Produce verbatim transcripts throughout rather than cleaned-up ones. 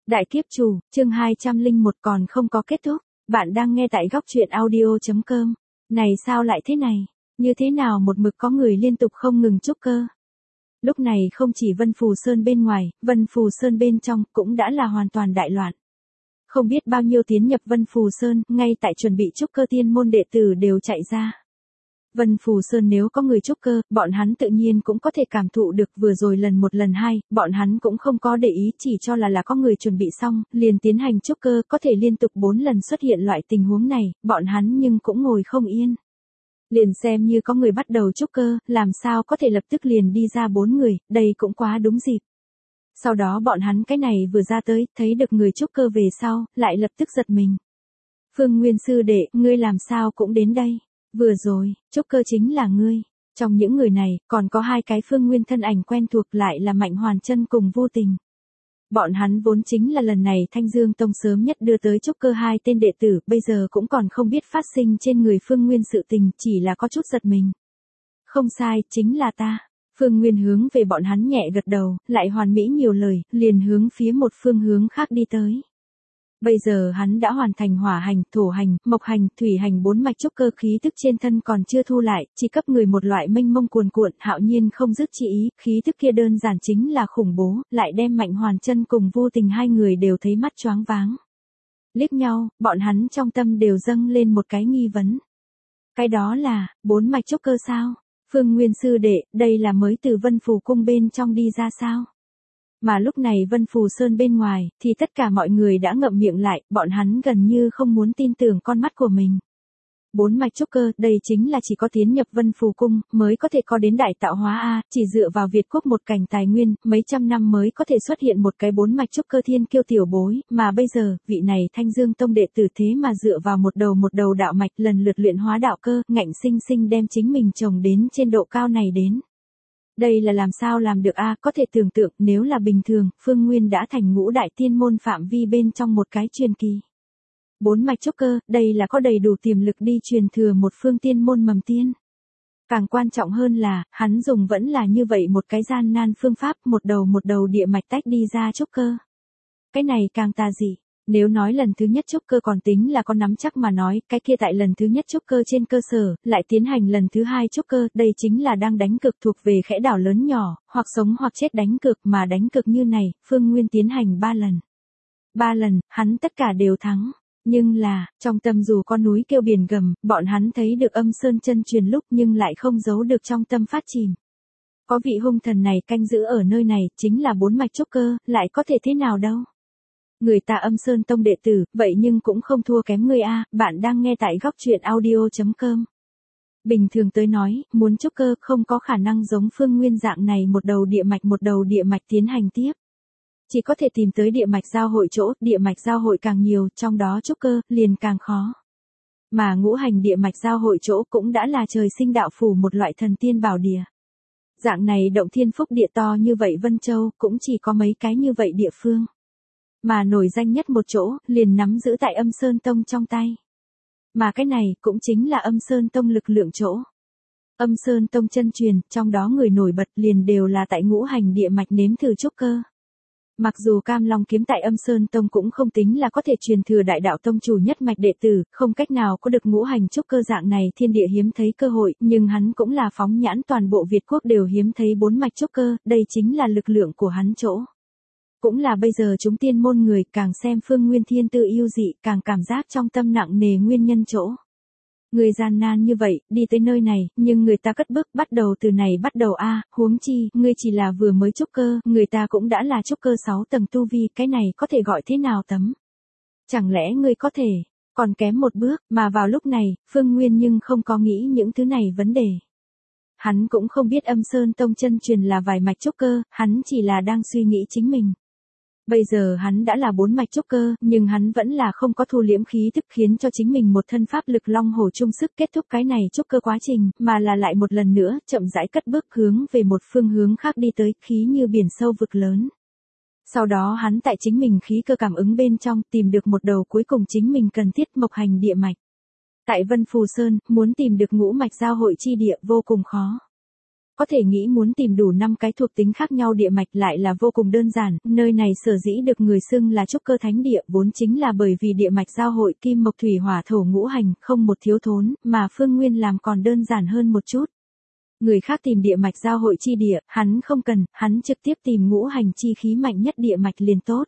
Đại kiếp chủ, chương hai trăm lẻ một còn không có kết thúc. Bạn đang nghe tại góc truyện audio chấm com. Này sao lại thế này? Như thế nào một mực có người liên tục không ngừng trúc cơ? Lúc này không chỉ Vân Phù Sơn bên ngoài, Vân Phù Sơn bên trong cũng đã là hoàn toàn đại loạn. Không biết bao nhiêu tiến nhập Vân Phù Sơn, ngay tại chuẩn bị trúc cơ tiên môn đệ tử đều chạy ra. Vân Phù Sơn nếu có người trúc cơ, bọn hắn tự nhiên cũng có thể cảm thụ được vừa rồi lần một lần hai, bọn hắn cũng không có để ý chỉ cho là là có người chuẩn bị xong, liền tiến hành trúc cơ, có thể liên tục bốn lần xuất hiện loại tình huống này, bọn hắn nhưng cũng ngồi không yên. Liền xem như có người bắt đầu trúc cơ, làm sao có thể lập tức liền đi ra bốn người, đây cũng quá đúng dịp. Sau đó bọn hắn cái này vừa ra tới, thấy được người trúc cơ về sau, lại lập tức giật mình. Phương Nguyên sư đệ, ngươi làm sao cũng đến đây? Vừa rồi, trúc cơ chính là ngươi. Trong những người này, còn có hai cái Phương Nguyên thân ảnh quen thuộc lại là Mạnh Hoàn Chân cùng Vô Tình. Bọn hắn vốn chính là lần này Thanh Dương Tông sớm nhất đưa tới trúc cơ hai tên đệ tử, bây giờ cũng còn không biết phát sinh trên người Phương Nguyên sự tình, chỉ là có chút giật mình. Không sai, chính là ta. Phương Nguyên hướng về bọn hắn nhẹ gật đầu, lại hoàn mỹ nhiều lời, liền hướng phía một phương hướng khác đi tới. Bây giờ hắn đã hoàn thành hỏa hành, thổ hành, mộc hành, thủy hành bốn mạch trúc cơ, khí tức trên thân còn chưa thu lại, chỉ cấp người một loại mênh mông cuồn cuộn, hạo nhiên không dứt chi ý, khí tức kia đơn giản chính là khủng bố, lại đem Mạnh Hoàn Chân cùng Vô Tình hai người đều thấy mắt choáng váng. Liếc nhau, bọn hắn trong tâm đều dâng lên một cái nghi vấn. Cái đó là, bốn mạch trúc cơ sao? Phương Nguyên sư đệ, đây là mới từ Vân Phù cung bên trong đi ra sao? Mà lúc này Vân Phù Sơn bên ngoài, thì tất cả mọi người đã ngậm miệng lại, bọn hắn gần như không muốn tin tưởng con mắt của mình. Bốn mạch trúc cơ, đây chính là chỉ có tiến nhập Vân Phù cung, mới có thể có đến đại tạo hóa A, chỉ dựa vào Việt quốc một cảnh tài nguyên, mấy trăm năm mới có thể xuất hiện một cái bốn mạch trúc cơ thiên kiêu tiểu bối, mà bây giờ, vị này Thanh Dương Tông đệ tử thế mà dựa vào một đầu một đầu đạo mạch lần lượt luyện hóa đạo cơ, ngạnh sinh sinh đem chính mình trồng đến trên độ cao này đến. Đây là làm sao làm được a? Có thể tưởng tượng nếu là bình thường, Phương Nguyên đã thành ngũ đại tiên môn phạm vi bên trong một cái truyền kỳ. Bốn mạch trúc cơ, đây là có đầy đủ tiềm lực đi truyền thừa một phương tiên môn mầm tiên. Càng quan trọng hơn là, hắn dùng vẫn là như vậy một cái gian nan phương pháp, một đầu một đầu địa mạch tách đi ra trúc cơ. Cái này càng tà dị. Nếu nói lần thứ nhất trúc cơ còn tính là có nắm chắc mà nói, cái kia tại lần thứ nhất trúc cơ trên cơ sở, lại tiến hành lần thứ hai trúc cơ, đây chính là đang đánh cược thuộc về khẽ đảo lớn nhỏ, hoặc sống hoặc chết đánh cược, mà đánh cược như này, Phương Nguyên tiến hành ba lần. Ba lần, hắn tất cả đều thắng. Nhưng là, trong tâm dù có núi kêu biển gầm, bọn hắn thấy được âm sơn chân truyền lúc nhưng lại không giấu được trong tâm phát chìm. Có vị hung thần này canh giữ ở nơi này, chính là bốn mạch trúc cơ, lại có thể thế nào đâu. Người ta âm sơn tông đệ tử, vậy nhưng cũng không thua kém người a. Bạn đang nghe tại góc truyện audio chấm com. Bình thường tới nói, muốn trúc cơ không có khả năng giống Phương Nguyên dạng này một đầu địa mạch một đầu địa mạch tiến hành tiếp. Chỉ có thể tìm tới địa mạch giao hội chỗ, địa mạch giao hội càng nhiều, trong đó trúc cơ, liền càng khó. Mà ngũ hành địa mạch giao hội chỗ cũng đã là trời sinh đạo phủ một loại thần tiên bảo địa. Dạng này động thiên phúc địa to như vậy Vân Châu, cũng chỉ có mấy cái như vậy địa phương. Mà nổi danh nhất một chỗ, liền nắm giữ tại âm sơn tông trong tay. Mà cái này, cũng chính là âm sơn tông lực lượng chỗ. Âm sơn tông chân truyền, trong đó người nổi bật liền đều là tại ngũ hành địa mạch nếm thử trúc cơ. Mặc dù Cam Long kiếm tại âm sơn tông cũng không tính là có thể truyền thừa đại đạo tông chủ nhất mạch đệ tử, không cách nào có được ngũ hành trúc cơ dạng này thiên địa hiếm thấy cơ hội, nhưng hắn cũng là phóng nhãn toàn bộ Việt quốc đều hiếm thấy bốn mạch trúc cơ, đây chính là lực lượng của hắn chỗ. Cũng là bây giờ chúng tiên môn người càng xem Phương Nguyên thiên tư yêu dị, càng cảm giác trong tâm nặng nề nguyên nhân chỗ. Người gian nan như vậy, đi tới nơi này, nhưng người ta cất bước bắt đầu từ này bắt đầu a, huống chi, ngươi chỉ là vừa mới trúc cơ, người ta cũng đã là trúc cơ sáu tầng tu vi, cái này có thể gọi thế nào tấm? Chẳng lẽ ngươi có thể, còn kém một bước, mà vào lúc này, Phương Nguyên nhưng không có nghĩ những thứ này vấn đề. Hắn cũng không biết âm sơn tông chân truyền là vài mạch trúc cơ, hắn chỉ là đang suy nghĩ chính mình. Bây giờ hắn đã là bốn mạch trúc cơ, nhưng hắn vẫn là không có thu liễm khí tức khiến cho chính mình một thân pháp lực long hổ chung sức kết thúc cái này trúc cơ quá trình, mà là lại một lần nữa, chậm rãi cất bước hướng về một phương hướng khác đi tới, khí như biển sâu vực lớn. Sau đó hắn tại chính mình khí cơ cảm ứng bên trong, tìm được một đầu cuối cùng chính mình cần thiết mộc hành địa mạch. Tại Vân Phù Sơn, muốn tìm được ngũ mạch giao hội chi địa vô cùng khó. Có thể nghĩ muốn tìm đủ năm cái thuộc tính khác nhau địa mạch lại là vô cùng đơn giản, nơi này sở dĩ được người xưng là trúc cơ thánh địa vốn chính là bởi vì địa mạch giao hội kim mộc thủy hỏa thổ ngũ hành, không một thiếu thốn, mà Phương Nguyên làm còn đơn giản hơn một chút. Người khác tìm địa mạch giao hội chi địa, hắn không cần, hắn trực tiếp tìm ngũ hành chi khí mạnh nhất địa mạch liền tốt.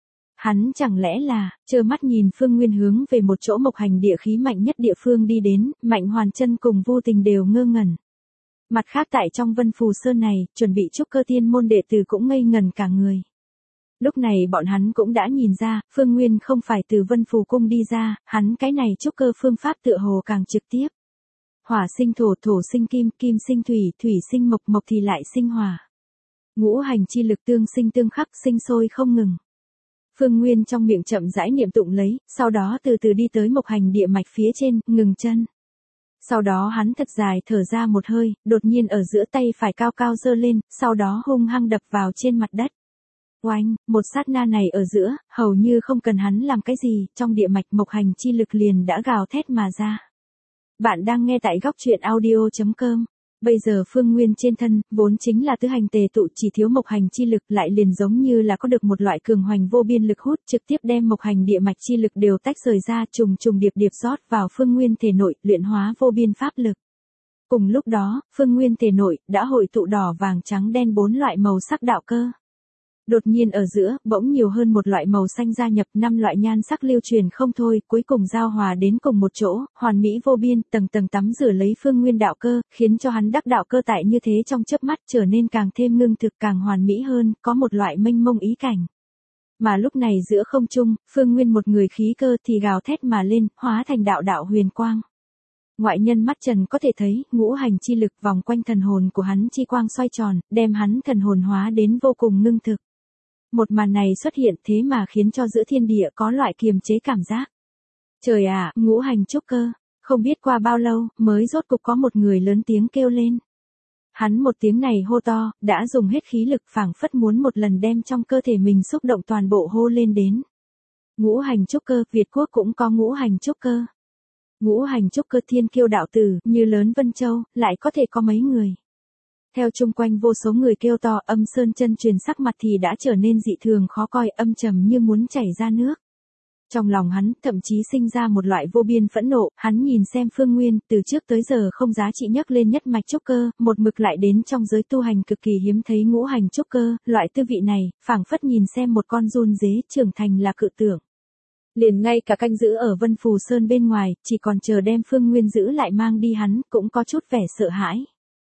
Hắn chẳng lẽ là, trơ mắt nhìn Phương Nguyên hướng về một chỗ mộc hành địa khí mạnh nhất địa phương đi đến, Mạnh Hoàn Chân cùng Vô Tình đều ngơ ngẩn. Mặt khác tại trong Vân Phù Sơn này, chuẩn bị trúc cơ tiên môn đệ tử cũng ngây ngẩn cả người. Lúc này bọn hắn cũng đã nhìn ra, Phương Nguyên không phải từ Vân Phù Cung đi ra, hắn cái này trúc cơ phương pháp tựa hồ càng trực tiếp. Hỏa sinh thổ, thổ sinh kim, kim sinh thủy, thủy sinh mộc, mộc thì lại sinh hỏa. Ngũ hành chi lực tương sinh tương khắc, sinh sôi không ngừng. Phương Nguyên trong miệng chậm rãi niệm tụng lấy, sau đó từ từ đi tới mộc hành địa mạch phía trên, ngừng chân. Sau đó hắn thật dài thở ra một hơi, đột nhiên ở giữa tay phải cao cao giơ lên, sau đó hung hăng đập vào trên mặt đất. Oanh, một sát na này ở giữa, hầu như không cần hắn làm cái gì, trong địa mạch mộc hành chi lực liền đã gào thét mà ra. Bạn đang nghe tại góc truyện audio chấm com. Bây giờ Phương Nguyên trên thân, vốn chính là tứ hành tề tụ, chỉ thiếu mộc hành chi lực lại liền giống như là có được một loại cường hoành vô biên lực hút, trực tiếp đem mộc hành địa mạch chi lực đều tách rời ra, trùng trùng điệp điệp rót vào Phương Nguyên thể nội, luyện hóa vô biên pháp lực. Cùng lúc đó, Phương Nguyên thể nội đã hội tụ đỏ vàng trắng đen bốn loại màu sắc đạo cơ. Đột nhiên ở giữa, bỗng nhiều hơn một loại màu xanh gia nhập, năm loại nhan sắc lưu truyền không thôi, cuối cùng giao hòa đến cùng một chỗ, hoàn mỹ vô biên, tầng tầng tắm rửa lấy Phương Nguyên đạo cơ, khiến cho hắn đắc đạo cơ tại như thế trong chớp mắt trở nên càng thêm ngưng thực, càng hoàn mỹ hơn, có một loại mênh mông ý cảnh. Mà lúc này giữa không trung, Phương Nguyên một người khí cơ thì gào thét mà lên, hóa thành đạo đạo huyền quang. Ngoại nhân mắt trần có thể thấy, ngũ hành chi lực vòng quanh thần hồn của hắn chi quang xoay tròn, đem hắn thần hồn hóa đến vô cùng ngưng thực. Một màn này xuất hiện thế mà khiến cho giữa thiên địa có loại kiềm chế cảm giác. Trời ạ, ngũ hành trúc cơ, không biết qua bao lâu, mới rốt cục có một người lớn tiếng kêu lên. Hắn một tiếng này hô to, đã dùng hết khí lực phảng phất muốn một lần đem trong cơ thể mình xúc động toàn bộ hô lên đến. Ngũ hành trúc cơ, Việt Quốc cũng có ngũ hành trúc cơ. Ngũ hành trúc cơ thiên kiêu đạo tử, như lớn Vân Châu, lại có thể có mấy người. Theo chung quanh vô số người kêu to, Âm Sơn Chân Truyền sắc mặt thì đã trở nên dị thường khó coi, âm trầm như muốn chảy ra nước. Trong lòng hắn, thậm chí sinh ra một loại vô biên phẫn nộ, hắn nhìn xem Phương Nguyên, từ trước tới giờ không giá trị nhấc lên nhất mạch trúc cơ, một mực lại đến trong giới tu hành cực kỳ hiếm thấy ngũ hành trúc cơ, loại tư vị này, phảng phất nhìn xem một con giun dế trưởng thành là cự tưởng. Liền ngay cả canh giữ ở Vân Phù Sơn bên ngoài, chỉ còn chờ đem Phương Nguyên giữ lại mang đi hắn, cũng có chút vẻ sợ hãi.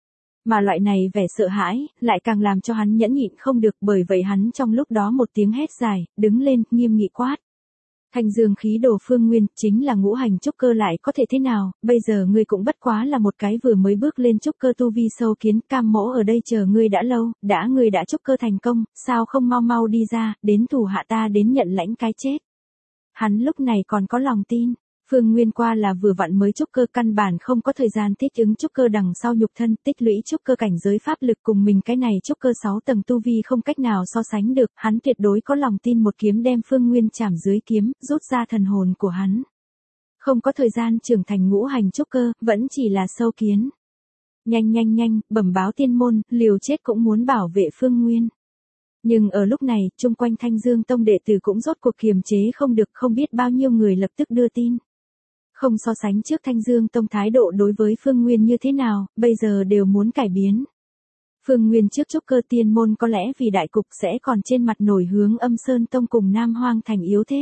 Mà loại này vẻ sợ hãi, lại càng làm cho hắn nhẫn nhịn không được, bởi vậy hắn trong lúc đó một tiếng hét dài, đứng lên, nghiêm nghị quát. Thanh dương khí đồ Phương Nguyên, chính là ngũ hành trúc cơ lại có thể thế nào, bây giờ ngươi cũng bất quá là một cái vừa mới bước lên trúc cơ tu vi sâu kiến, cam mỗ ở đây chờ ngươi đã lâu, đã ngươi đã trúc cơ thành công, sao không mau mau đi ra, đến thủ hạ ta đến nhận lãnh cái chết. Hắn lúc này còn có lòng tin. Phương Nguyên qua là vừa vặn mới trúc cơ, căn bản không có thời gian thích ứng trúc cơ đằng sau nhục thân, tích lũy trúc cơ cảnh giới pháp lực cùng mình cái này trúc cơ sáu tầng tu vi không cách nào so sánh được, hắn tuyệt đối có lòng tin một kiếm đem Phương Nguyên chảm dưới kiếm, rút ra thần hồn của hắn. Không có thời gian trưởng thành ngũ hành trúc cơ, vẫn chỉ là sâu kiến. Nhanh nhanh nhanh, bẩm báo tiên môn, liều chết cũng muốn bảo vệ Phương Nguyên. Nhưng ở lúc này, chung quanh Thanh Dương Tông đệ tử cũng rốt cuộc kiềm chế không được, không biết bao nhiêu người lập tức đưa tin. Không so sánh trước Thanh Dương Tông thái độ đối với Phương Nguyên như thế nào, bây giờ đều muốn cải biến. Phương Nguyên trước trúc cơ tiên môn có lẽ vì đại cục sẽ còn trên mặt nổi hướng Âm Sơn Tông cùng Nam Hoang Thành yếu thế.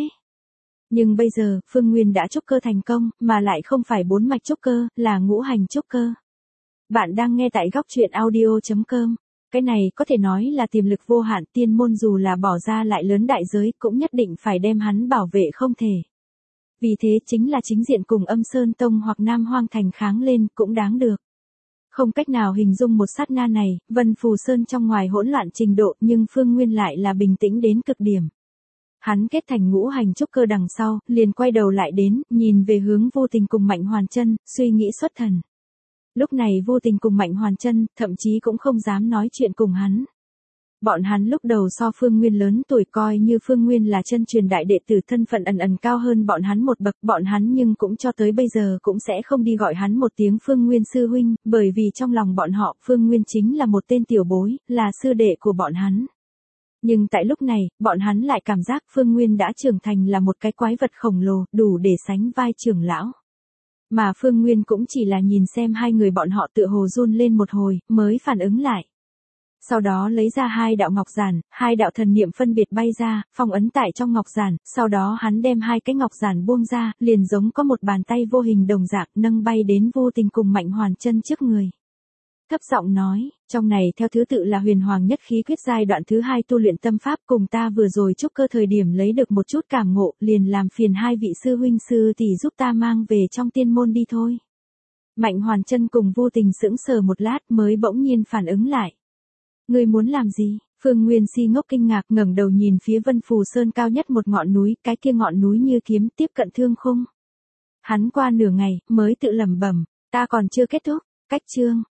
Nhưng bây giờ, Phương Nguyên đã trúc cơ thành công, mà lại không phải bốn mạch trúc cơ, là ngũ hành trúc cơ. Bạn đang nghe tại góc truyện audio chấm com. Cái này có thể nói là tiềm lực vô hạn, tiên môn dù là bỏ ra lại lớn đại giới cũng nhất định phải đem hắn bảo vệ không thể. Vì thế chính là chính diện cùng Âm Sơn Tông hoặc Nam Hoang Thành kháng lên cũng đáng được. Không cách nào hình dung một sát na này, Vân Phù Sơn trong ngoài hỗn loạn trình độ nhưng Phương Nguyên lại là bình tĩnh đến cực điểm. Hắn kết thành ngũ hành trúc cơ đằng sau, liền quay đầu lại đến, nhìn về hướng Vô Tình cùng Mạnh Hoàn Chân, suy nghĩ xuất thần. Lúc này Vô Tình cùng Mạnh Hoàn Chân, thậm chí cũng không dám nói chuyện cùng hắn. Bọn hắn lúc đầu so Phương Nguyên lớn tuổi, coi như Phương Nguyên là chân truyền đại đệ tử, thân phận ẩn ẩn cao hơn bọn hắn một bậc, bọn hắn nhưng cũng cho tới bây giờ cũng sẽ không đi gọi hắn một tiếng Phương Nguyên sư huynh, bởi vì trong lòng bọn họ, Phương Nguyên chính là một tên tiểu bối, là sư đệ của bọn hắn. Nhưng tại lúc này, bọn hắn lại cảm giác Phương Nguyên đã trưởng thành là một cái quái vật khổng lồ, đủ để sánh vai trưởng lão. Mà Phương Nguyên cũng chỉ là nhìn xem hai người bọn họ tựa hồ run lên một hồi, mới phản ứng lại. Sau đó lấy ra hai đạo ngọc giản, hai đạo thần niệm phân biệt bay ra, phong ấn tại trong ngọc giản, sau đó hắn đem hai cái ngọc giản buông ra, liền giống có một bàn tay vô hình đồng dạng nâng bay đến Vô Tình cùng Mạnh Hoàn Chân trước người. Thấp giọng nói, trong này theo thứ tự là Huyền Hoàng Nhất Khí Quyết giai đoạn thứ hai tu luyện tâm pháp, cùng ta vừa rồi trúc cơ thời điểm lấy được một chút cảm ngộ, liền làm phiền hai vị sư huynh sư tỷ giúp ta mang về trong tiên môn đi thôi. Mạnh Hoàn Chân cùng Vô Tình sững sờ một lát mới bỗng nhiên phản ứng lại. Ngươi muốn làm gì? Phương Nguyên si ngốc kinh ngạc ngẩng đầu nhìn phía Vân Phù Sơn cao nhất một ngọn núi, cái kia ngọn núi như kiếm tiếp cận thương khung. Hắn qua nửa ngày, mới tự lẩm bẩm, ta còn chưa kết thúc, cách chương.